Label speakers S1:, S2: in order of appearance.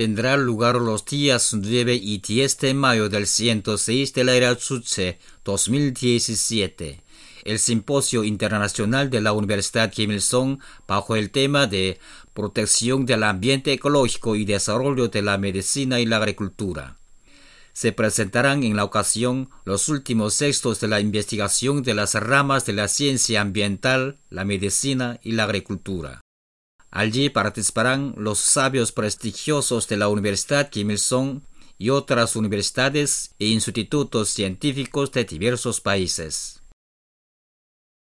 S1: tendrá lugar los días 9 y 10 de mayo del 106 de la Era Chuche 2017. El Simposio Internacional de la Universidad Kim Il-sung bajo el tema de Protección del Ambiente Ecológico y Desarrollo de la Medicina y la Agricultura. Se presentarán en la ocasión los últimos textos de la investigación de las ramas de la ciencia ambiental, la medicina y la agricultura. Allí participarán los sabios prestigiosos de la Universidad Kim Il-sung y otras universidades e institutos científicos de diversos países.